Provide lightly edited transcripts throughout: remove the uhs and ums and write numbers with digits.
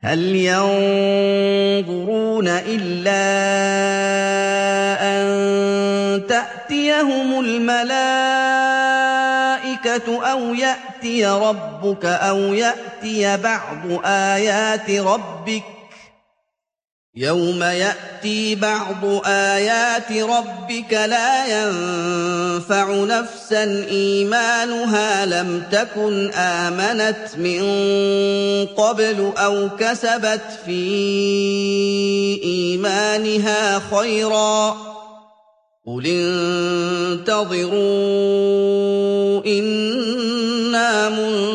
هل ينظرون إلا أن تأتيهم الملائكة أو يأتي ربك أو يأتي بعض آيات ربك يوم يأتي بعض آيات ربك لا ينفع نفسا إيمانها لم تكن آمنت من قبل أو كسبت في إيمانها خيرا قل انتظروا إنا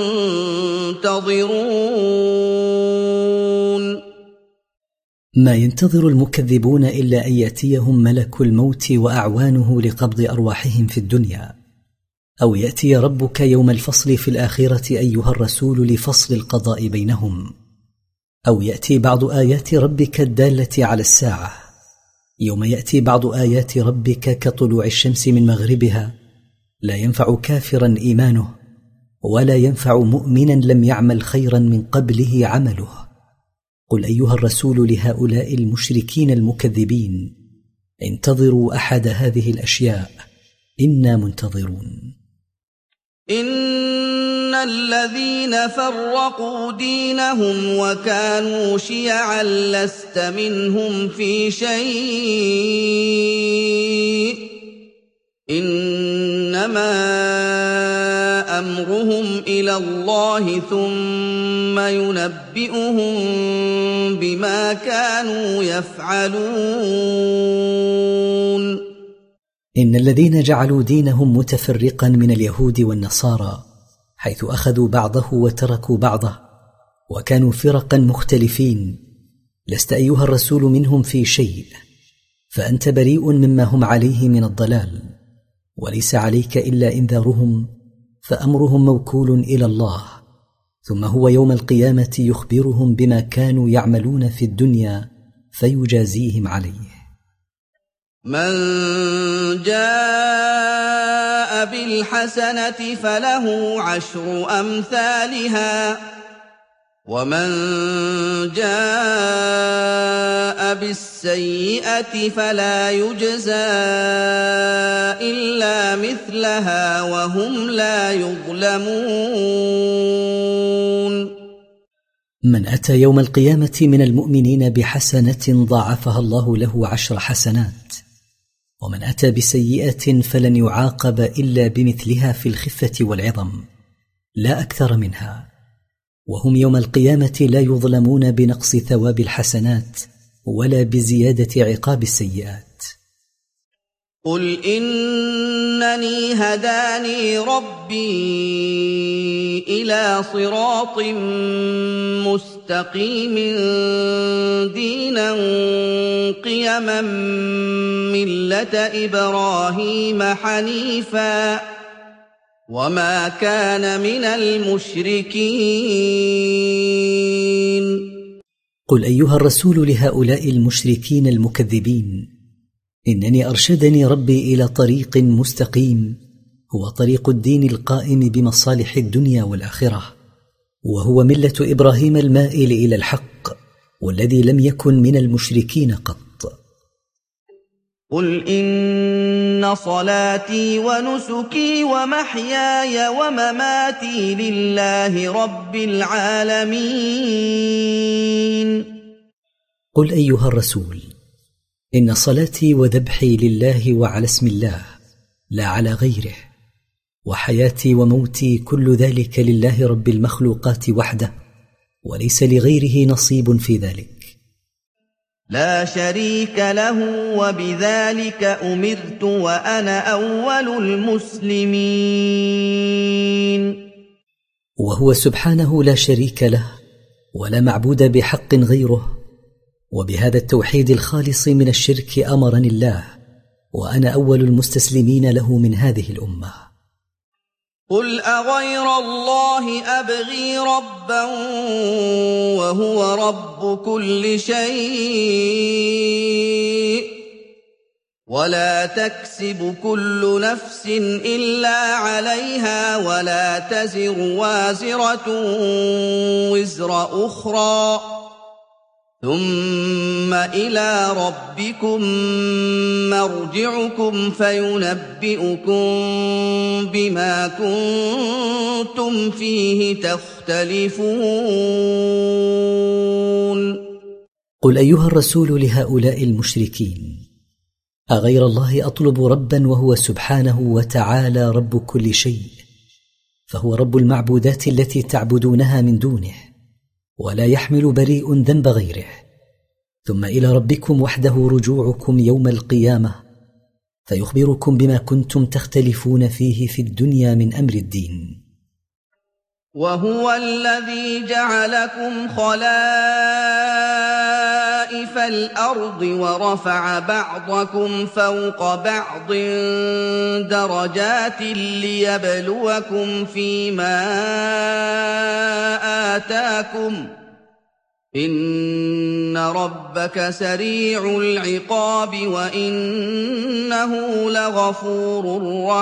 منتظرون. ما ينتظر المكذبون إلا أن يأتيهم ملك الموت وأعوانه لقبض أرواحهم في الدنيا، أو يأتي ربك يوم الفصل في الآخرة أيها الرسول لفصل القضاء بينهم، أو يأتي بعض آيات ربك الدالة على الساعة. يوم يأتي بعض آيات ربك كطلوع الشمس من مغربها لا ينفع كافرا إيمانه، ولا ينفع مؤمنا لم يعمل خيرا من قبله عمله. قل أيها الرسول لهؤلاء المشركين المكذبين: انتظروا أحد هذه الأشياء إنا منتظرون. إن الذين فرقوا دينهم وكانوا شيعا لست منهم في شيء إنما أمرهم إلى الله ثم ينبئهم بما كانوا يفعلون. إن الذين جعلوا دينهم متفرقا من اليهود والنصارى حيث أخذوا بعضه وتركوا بعضه وكانوا فرقا مختلفين، لست أيها الرسول منهم في شيء، فأنت بريء مما هم عليه من الضلال، وليس عليك إلا إنذارهم، فأمرهم موكول إلى الله، ثم هو يوم القيامة يخبرهم بما كانوا يعملون في الدنيا فيجازيهم عليه. من جاء بالحسنة فله 10 أمثالها ومن جاء بالسيئة فلا يجزى إلا مثلها وهم لا يظلمون. من أتى يوم القيامة من المؤمنين بحسنة ضاعفها الله له 10 حسنات، ومن أتى بسيئة فلن يعاقب إلا بمثلها في الخفة والعظم لا أكثر منها، وهم يوم القيامة لا يظلمون بنقص ثواب الحسنات ولا بزيادة عقاب السيئات. قل إنني هداني ربي إلى صراط مستقيم دينا قيما ملة إبراهيم حنيفا وما كان من المشركين. قل أيها الرسول لهؤلاء المشركين المكذبين: إنني أرشدني ربي إلى طريق مستقيم، هو طريق الدين القائم بمصالح الدنيا والآخرة، وهو ملة إبراهيم المائل إلى الحق والذي لم يكن من المشركين قط. قل إن صلاتي ونسكي ومحياي ومماتي لله رب العالمين. قل أيها الرسول: إن صلاتي وذبحي لله وعلى اسم الله لا على غيره، وحياتي وموتي كل ذلك لله رب المخلوقات وحده، وليس لغيره نصيب في ذلك. لا شريك له وبذلك أمرت وأنا أول المسلمين. وهو سبحانه لا شريك له ولا معبود بحق غيره، وبهذا التوحيد الخالص من الشرك أمرني الله، وأنا أول المستسلمين له من هذه الأمة. قل أغير الله أبغي ربا وهو رب كل شيء ولا تكسب كل نفس إلا عليها ولا تزر وازرة وزر أخرى ثُمَّ إِلَىٰ رَبِّكُم مَّرْجِعُكُمْ فَيُنَبِّئُكُم بِمَا كُنتُمْ فِيهِ تَخْتَلِفُونَ قل أيها الرسول لهؤلاء المشركين: أغير الله أطلب ربا وهو سبحانه وتعالى رب كل شيء، فهو رب المعبودات التي تعبدونها من دونه، ولا يحمل بريء ذنب غيره. ثم إلى ربكم وحده رجوعكم يوم القيامة، فيخبركم بما كنتم تختلفون فيه في الدنيا من أمر الدين. وهو الذي جعلكم خلائف الأرض ورفع بعضكم فوق بعض درجات ليبلوكم فيما آتاكم إن ربك سريع العقاب وإنه لغفور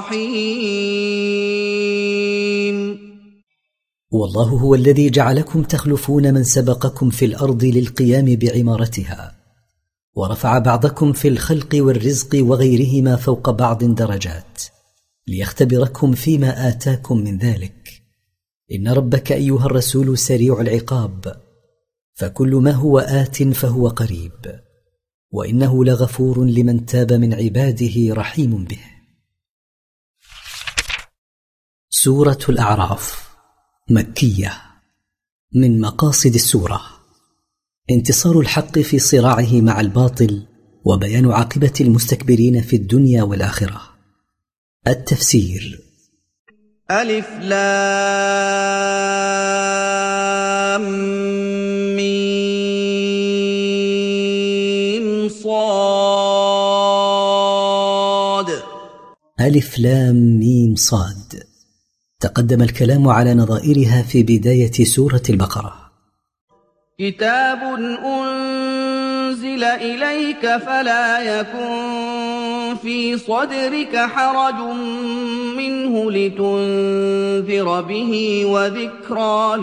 رحيم. والله هو الذي جعلكم تخلفون من سبقكم في الأرض للقيام بعمارتها، ورفع بعضكم في الخلق والرزق وغيرهما فوق بعض درجات ليختبركم فيما آتاكم من ذلك. إن ربك أيها الرسول سريع العقاب، فكل ما هو آت فهو قريب، وإنه لغفور لمن تاب من عباده رحيم به. سورة الأعراف مكية. من مقاصد السورة انتصار الحق في صراعه مع الباطل، وبيان عاقبة المستكبرين في الدنيا والآخرة. التفسير: ألف لام ميم صاد. ألف لام ميم صاد. تقدم الكلام على نظائرها في بداية سورة البقرة. كتاب أنزل إليك فلا يكن في صدرك حرج منه لتنذر به وذكرى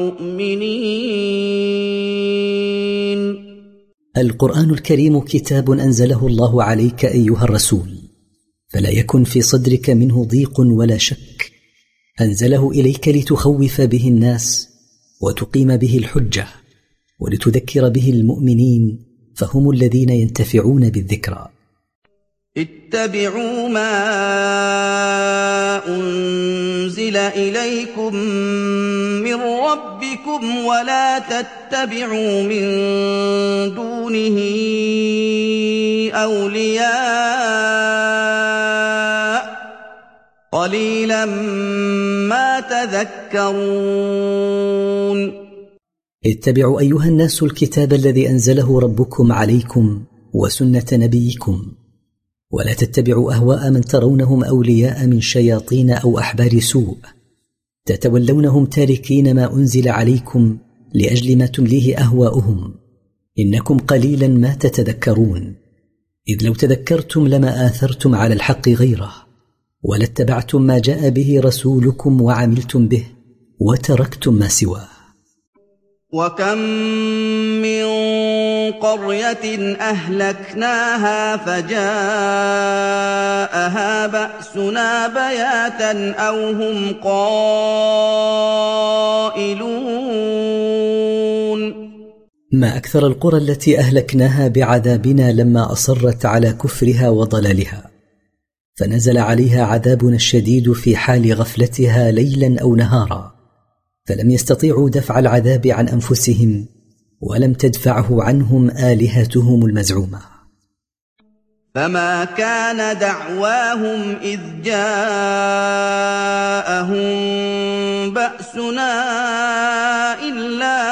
للمؤمنين. القرآن الكريم كتاب أنزله الله عليك أيها الرسول، فلا يكن في صدرك منه ضيق ولا شك. أنزله إليك لتخوف به الناس وتقيم به الحجة ولتذكر به المؤمنين، فهم الذين ينتفعون بالذكرى. اتبعوا ما أنزل إليكم من ربكم ولا تتبعوا من دونه أولياء قليلا ما تذكرون. اتبعوا أيها الناس الكتاب الذي أنزله ربكم عليكم وسنة نبيكم، ولا تتبعوا أهواء من ترونهم أولياء من شياطين أو أحبار سوء، تتولونهم تاركين ما أنزل عليكم لأجل ما تمليه أهواؤهم. إنكم قليلا ما تتذكرون، إذ لو تذكرتم لما آثرتم على الحق غيره، ولاتبعتم ما جاء به رسولكم وعملتم به وتركتم ما سواه. وكم من قرية أهلكناها فجاءها بأسنا بياتا أو هم قائلون. ما أكثر القرى التي أهلكناها بعذابنا لما أصرت على كفرها وضلالها، فنزل عليها عذابنا الشديد في حال غفلتها ليلا أو نهارا، فلم يستطيعوا دفع العذاب عن أنفسهم، ولم تدفعه عنهم آلهتهم المزعومة. فما كان دعواهم إذ جاءهم بأسنا إلا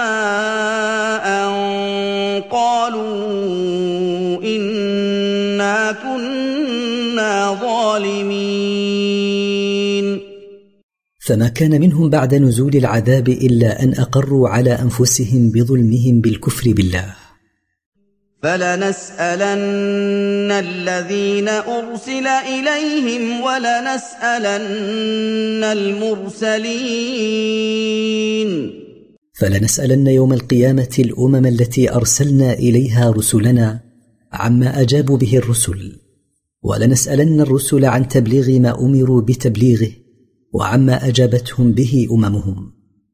أن قالوا إنا كنا ظالمين. فما كان منهم بعد نزول العذاب إلا أن أقروا على أنفسهم بظلمهم بالكفر بالله. فلنسألن الذين أرسل إليهم ولنسألن المرسلين. فلنسألن يوم القيامة الأمم التي أرسلنا إليها رسلنا عما أجابوا به الرسل، ولنسألن الرسل عن تبليغ ما أمروا بتبليغه وعما أجابتهم به أممهم.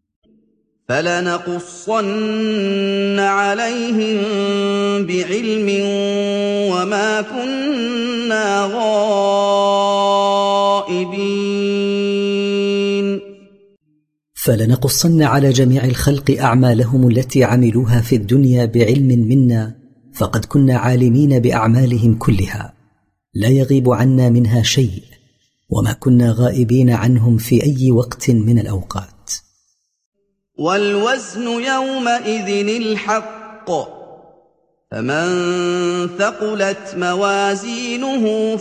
فلنقصن عليهم بعلم وما كنا غائبين. فلنقصن على جميع الخلق أعمالهم التي عملوها في الدنيا بعلم منا، فقد كنا عالمين بأعمالهم كلها لا يغيب عنا منها شيء، وما كنا غائبين عنهم في أي وقت من الأوقات. والوزن يومئذ الحق، فمن ثقلت موازينه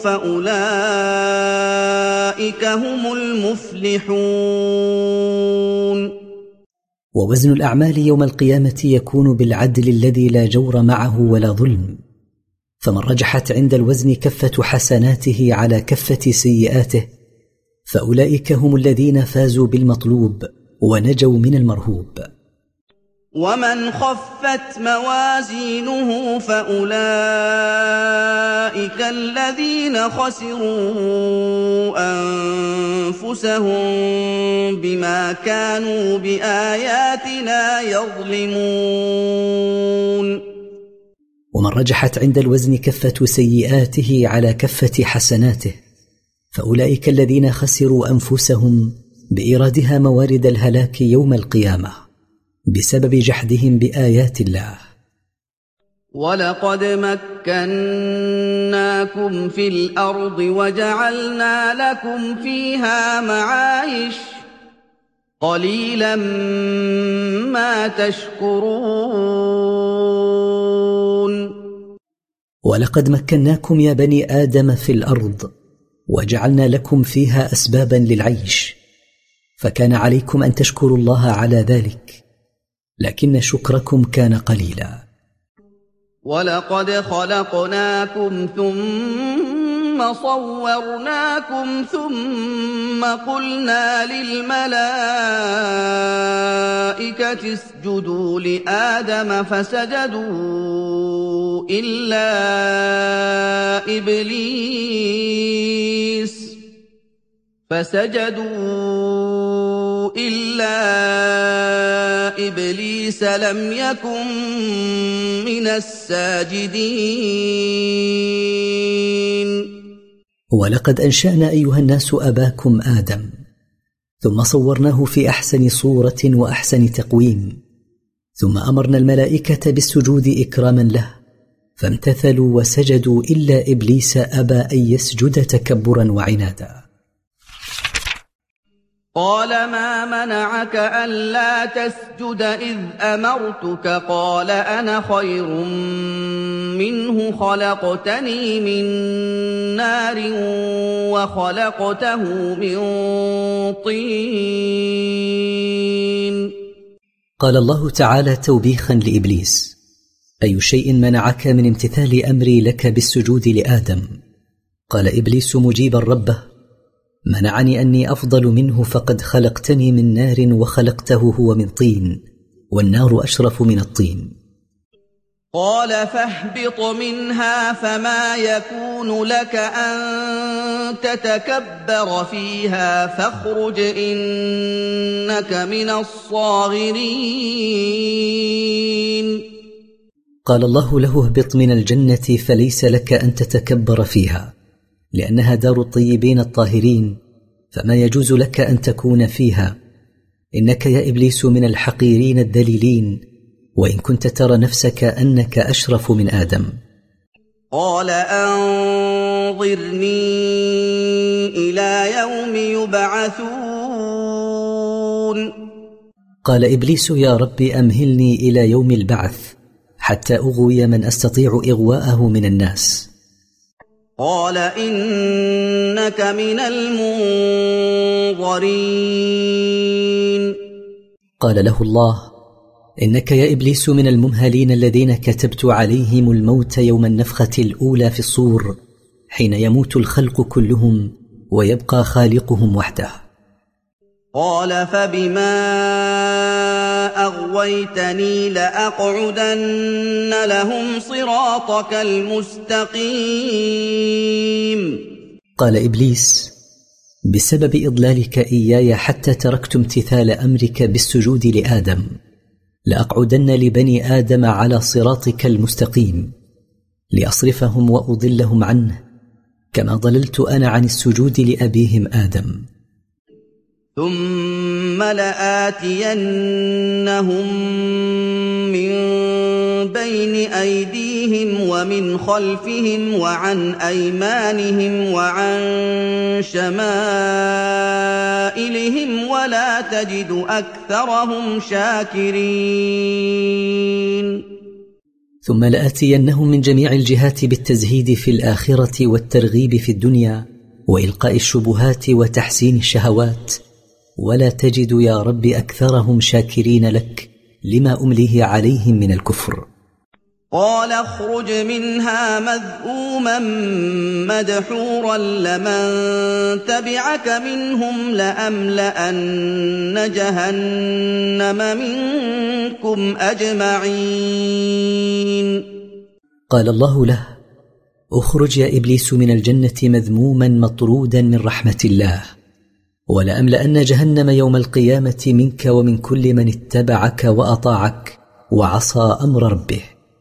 فأولئك هم المفلحون. ووزن الأعمال يوم القيامة يكون بالعدل الذي لا جور معه ولا ظلم، فمن رجحت عند الوزن كفة حسناته على كفة سيئاته فأولئك هم الذين فازوا بالمطلوب ونجوا من المرهوب. ومن خفت موازينه فأولئك الذين خسروا أنفسهم بما كانوا بآياتنا يظلمون. ومن رجحت عند الوزن كفة سيئاته على كفة حسناته فأولئك الذين خسروا أنفسهم بإيرادها موارد الهلاك يوم القيامة بسبب جحدهم بآيات الله. ولقد مكناكم في الأرض وجعلنا لكم فيها معايش قليلا ما تشكرون. ولقد مكناكم يا بني آدم في الأرض وجعلنا لكم فيها أسبابا للعيش، فكان عليكم أن تشكروا الله على ذلك، لكن شكركم كان قليلا. ولقد خلقناكم ثم صورناكم ثم قلنا للملائكة اسجدوا لآدم فسجدوا إلا إبليس لم يكن من الساجدين. ولقد أنشأنا أيها الناس أباكم آدم ثم صورناه في أحسن صورة وأحسن تقويم، ثم أمرنا الملائكة بالسجود إكراما له فامتثلوا وسجدوا إلا إبليس أبى أن يسجد تكبرا وعنادا. قال ما منعك ألا تسجد إذ أمرتك؟ قال أنا خير منه خلقتني من نار وخلقته من طين. قال الله تعالى توبيخا لإبليس: أي شيء منعك من امتثال أمري لك بالسجود لآدم؟ قال إبليس مجيبا ربه: منعني أني أفضل منه، فقد خلقتني من نار وخلقته هو من طين، والنار أشرف من الطين. قال فاهبط منها فما يكون لك أن تتكبر فيها فاخرج إنك من الصاغرين. قال الله له: اهبط من الجنة فليس لك أن تتكبر فيها، لأنها دار الطيبين الطاهرين، فما يجوز لك أن تكون فيها، إنك يا إبليس من الحقيرين الذليلين، وإن كنت ترى نفسك أنك أشرف من آدم. قال أنظرني إلى يوم يبعثون. قال إبليس: يا رب أمهلني إلى يوم البعث حتى أغوي من أستطيع إغواءه من الناس. قال إنك من المنظرين. قال له الله: إنك يا إبليس من الممهلين الذين كتبت عليهم الموت يوم النفخة الأولى في الصور، حين يموت الخلق كلهم ويبقى خالقهم وحده. قال فبما أغويتني لأقعدن لهم صراطك المستقيم. قال إبليس: بسبب إضلالك إياي حتى تركت امتثال أمرك بالسجود لآدم لأقعدن لبني آدم على صراطك المستقيم لأصرفهم وأضلهم عنه كما ضللت أنا عن السجود لأبيهم آدم. ثم لآتينهم من بين أيديهم ومن خلفهم وعن أيمانهم وعن شمائلهم ولا تجد أكثرهم شاكرين. ثم لآتينهم من جميع الجهات بالتزهيد في الآخرة والترغيب في الدنيا وإلقاء الشبهات وتحسين الشهوات، ولا تجد يا رب أكثرهم شاكرين لك لما أمليه عليهم من الكفر. قال اخرج منها مذءوما مدحورا لمن تبعك منهم لأملأن جهنم منكم أجمعين. قال الله له: اخرج يا إبليس من الجنة مذموما مطرودا من رحمة الله، ولأملأن جهنم يوم القيامة منك ومن كل من اتبعك وأطاعك وعصى أمر ربه.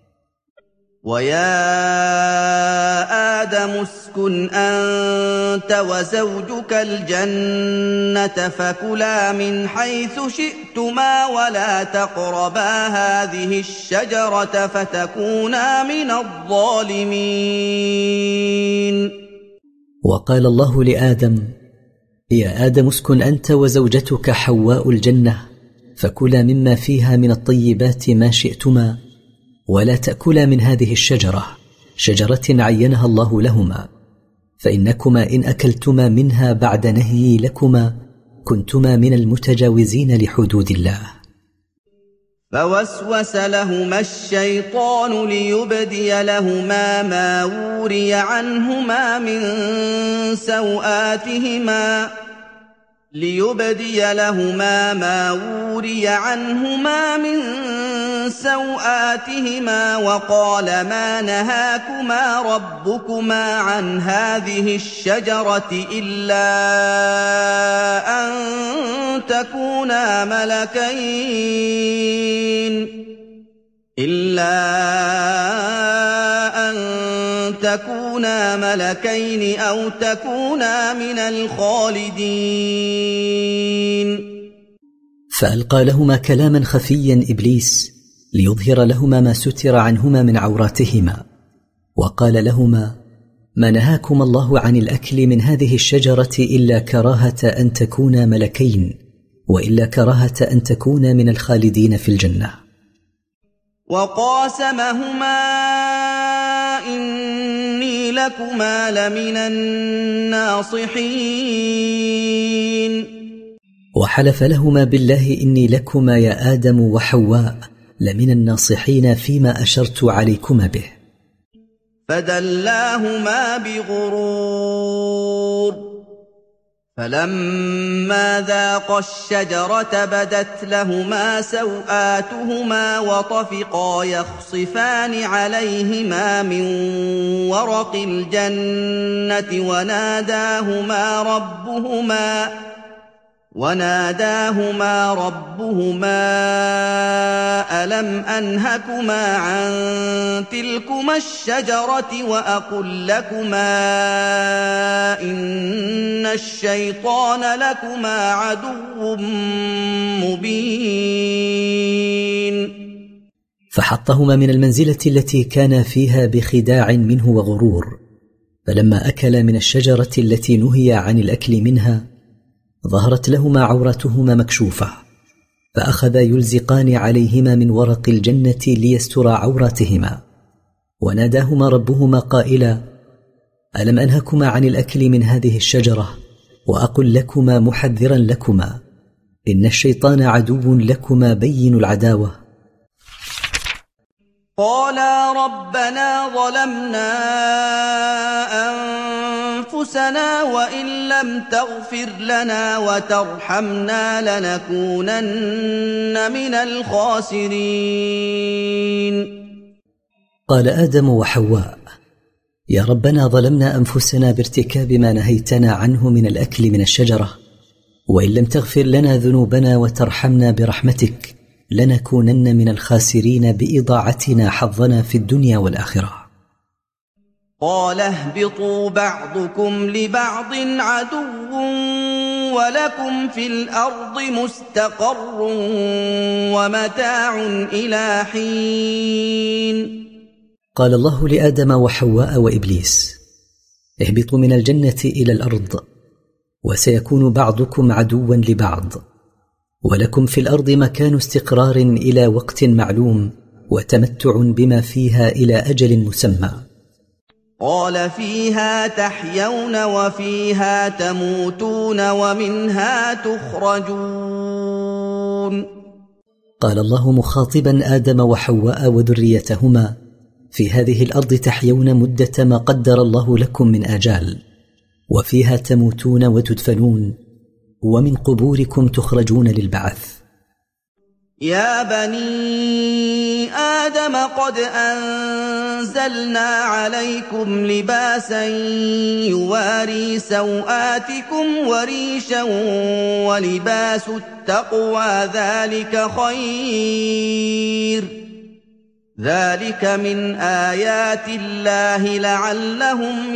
ويا آدم اسكن أنت وزوجك الجنة فكلا من حيث شئتما ولا تقربا هذه الشجرة فتكونا من الظالمين. وقال الله لآدم: يا آدم اسكن أنت وزوجتك حواء الجنة فكلا مما فيها من الطيبات ما شئتما ولا تأكلا من هذه الشجرة، شجرة عينها الله لهما، فإنكما إن أكلتما منها بعد نهي لكما كنتما من المتجاوزين لحدود الله. فوسوس لهما الشيطان ليبدي لهما ما وري عنهما من سوآتهما وقال ما نهاكما ربكما عن هذه الشجرة إلا أن تكونا ملكين أو تكونا من الخالدين. فألقى لهما كلاما خفيا إبليس ليظهر لهما ما ستر عنهما من عوراتهما، وقال لهما: ما نهاكما الله عن الأكل من هذه الشجرة إلا كراهة أن تكونا ملكين وإلا كراهة أن تكونا من الخالدين في الجنة. وقاسمهما إني لكما لمن الناصحين. وحلف لهما بالله: إني لكما يا آدم وحواء لمن الناصحين فيما أشرت عليكما به. فدلاهما بغرور، فلما ذاقا الشجرة بدت لهما سوآتهما وطفقا يخصفان عليهما من ورق الجنة وناداهما ربهما ألم أنهكما عن تلكما الشجرة وأقل لكما إن الشيطان لكما عدو مبين. فحطهما من المنزلة التي كان فيها بخداع منه وغرور، فلما أكلا من الشجرة التي نهي عن الأكل منها ظهرت لهما عورتهما مكشوفة، فأخذا يلزقان عليهما من ورق الجنة ليستر عوراتهما، وناداهما ربهما قائلا: ألم أنهكما عن الأكل من هذه الشجرة وأقل لكما محذرا لكما إن الشيطان عدو لكما بين العداوة. قالا ربنا ظلمنا أنفسنا وإن لم تغفر لنا وترحمنا لنكونن من الخاسرين. قال آدم وحواء: يا ربنا، ظلمنا أنفسنا بارتكاب ما نهيتنا عنه من الأكل من الشجرة، وإن لم تغفر لنا ذنوبنا وترحمنا برحمتك لنكونن من الخاسرين بإضاعتنا حظنا في الدنيا والآخرة. قال اهبطوا بعضكم لبعض عدو ولكم في الأرض مستقر ومتاع إلى حين. قال الله لآدم وحواء وإبليس: اهبطوا من الجنة إلى الأرض، وسيكون بعضكم عدوا لبعض، ولكم في الأرض مكان استقرار إلى وقت معلوم وتمتع بما فيها إلى أجل مسمى. قال فيها تحيون وفيها تموتون ومنها تخرجون. قال الله مخاطبا آدم وحواء وذريتهما: في هذه الأرض تحيون مدة ما قدر الله لكم من آجال، وفيها تموتون وتدفنون، ومن قبوركم تخرجون للبعث. يا بني آدم قد أنزلنا عليكم لباسا يواري سوآتكم وريشا ولباس التقوى ذلك خير، ذلك من آيات الله لعلهم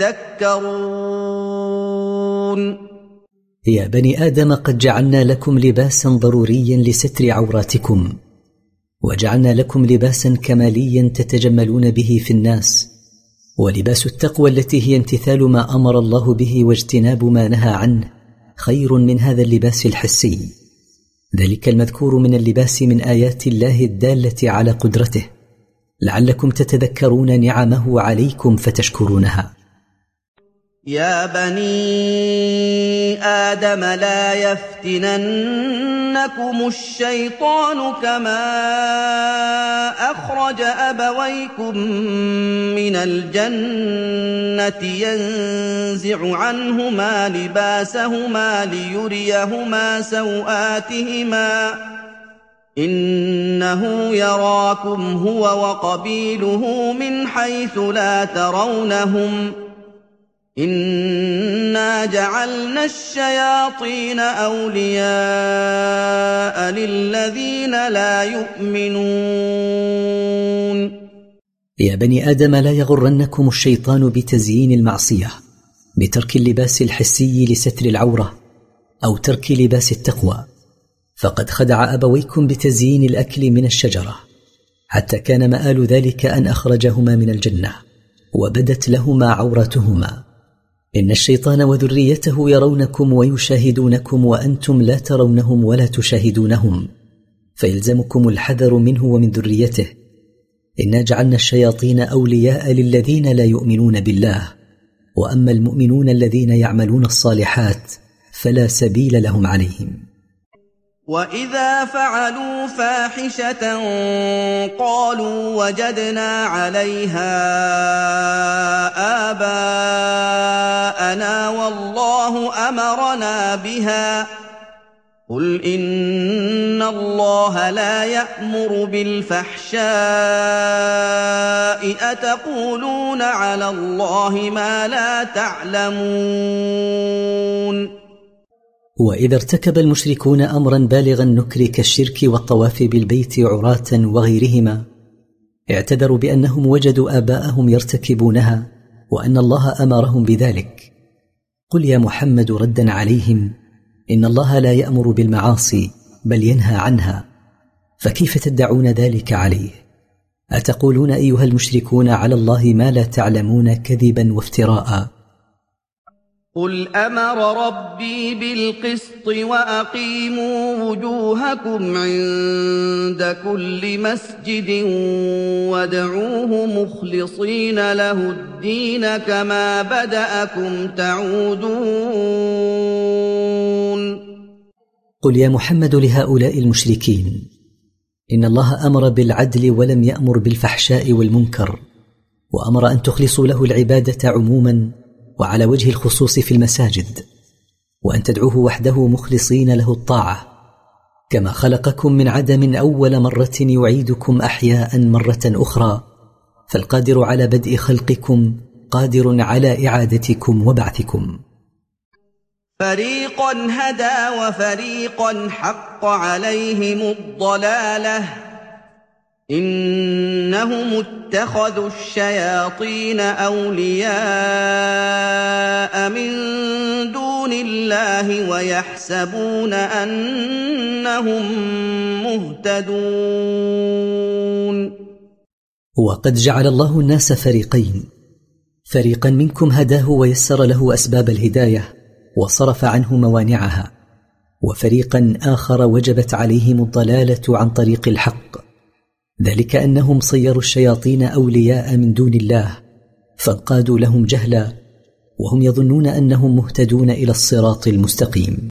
يذكرون. يا بني آدم قد جعلنا لكم لباسا ضروريا لستر عوراتكم، وجعلنا لكم لباسا كماليا تتجملون به في الناس، ولباس التقوى التي هي امتثال ما أمر الله به واجتناب ما نهى عنه خير من هذا اللباس الحسي، ذلك المذكور من اللباس من آيات الله الدالة على قدرته، لعلكم تتذكرون نعمه عليكم فتشكرونها. يا بني آدم لا يفتننكم الشيطان كما أخرج أبويكم من الجنة ينزع عنهما لباسهما ليريهما سوآتهما إنه يراكم هو وقبيله من حيث لا ترونهم إنا جعلنا الشياطين أولياء للذين لا يؤمنون. يا بني آدم لا يغرنكم الشيطان بتزيين المعصية بترك اللباس الحسي لستر العورة أو ترك لباس التقوى، فقد خدع أبويكم بتزيين الأكل من الشجرة، حتى كان مآل ذلك أن أخرجهما من الجنة وبدت لهما عورتهما. إن الشيطان وذريته يرونكم ويشاهدونكم وأنتم لا ترونهم ولا تشاهدونهم، فيلزمكم الحذر منه ومن ذريته. إنا جعلنا الشياطين أولياء للذين لا يؤمنون بالله، وأما المؤمنون الذين يعملون الصالحات فلا سبيل لهم عليهم. وإذا فعلوا فاحشة قالوا وجدنا عليها آباءنا والله أمرنا بها قل إن الله لا يأمر بالفحشاء أتقولون على الله ما لا تعلمون. وإذا ارتكب المشركون أمرا بالغ النكر كالشرك والطواف بالبيت عراة وغيرهما، اعتذروا بأنهم وجدوا آباءهم يرتكبونها وأن الله أمرهم بذلك. قل يا محمد ردا عليهم: إن الله لا يأمر بالمعاصي بل ينهى عنها، فكيف تدعون ذلك عليه؟ أتقولون أيها المشركون على الله ما لا تعلمون كذبا وافتراء؟ قل أمر ربي بالقسط وأقيموا وجوهكم عند كل مسجد وادعوه مخلصين له الدين كما بدأكم تعودون. قل يا محمد لهؤلاء المشركين: إن الله أمر بالعدل ولم يأمر بالفحشاء والمنكر، وأمر أن تخلصوا له العبادة عموما وعلى وجه الخصوص في المساجد، وأن تدعوه وحده مخلصين له الطاعة، كما خلقكم من عدم أول مرة يعيدكم أحياء مرة أخرى، فالقادر على بدء خلقكم قادر على إعادتكم وبعثكم. فريقا هدى وفريقا حق عليهم الضلالة إنهم اتخذوا الشياطين أولياء من دون الله ويحسبون أنهم مهتدون. وقد جعل الله الناس فريقين، فريقا منكم هداه ويسر له أسباب الهداية وصرف عنه موانعها، وفريقا آخر وجبت عليهم الضلالة عن طريق الحق، ذلك أنهم صيروا الشياطين أولياء من دون الله فانقادوا لهم جهلا وهم يظنون أنهم مهتدون إلى الصراط المستقيم.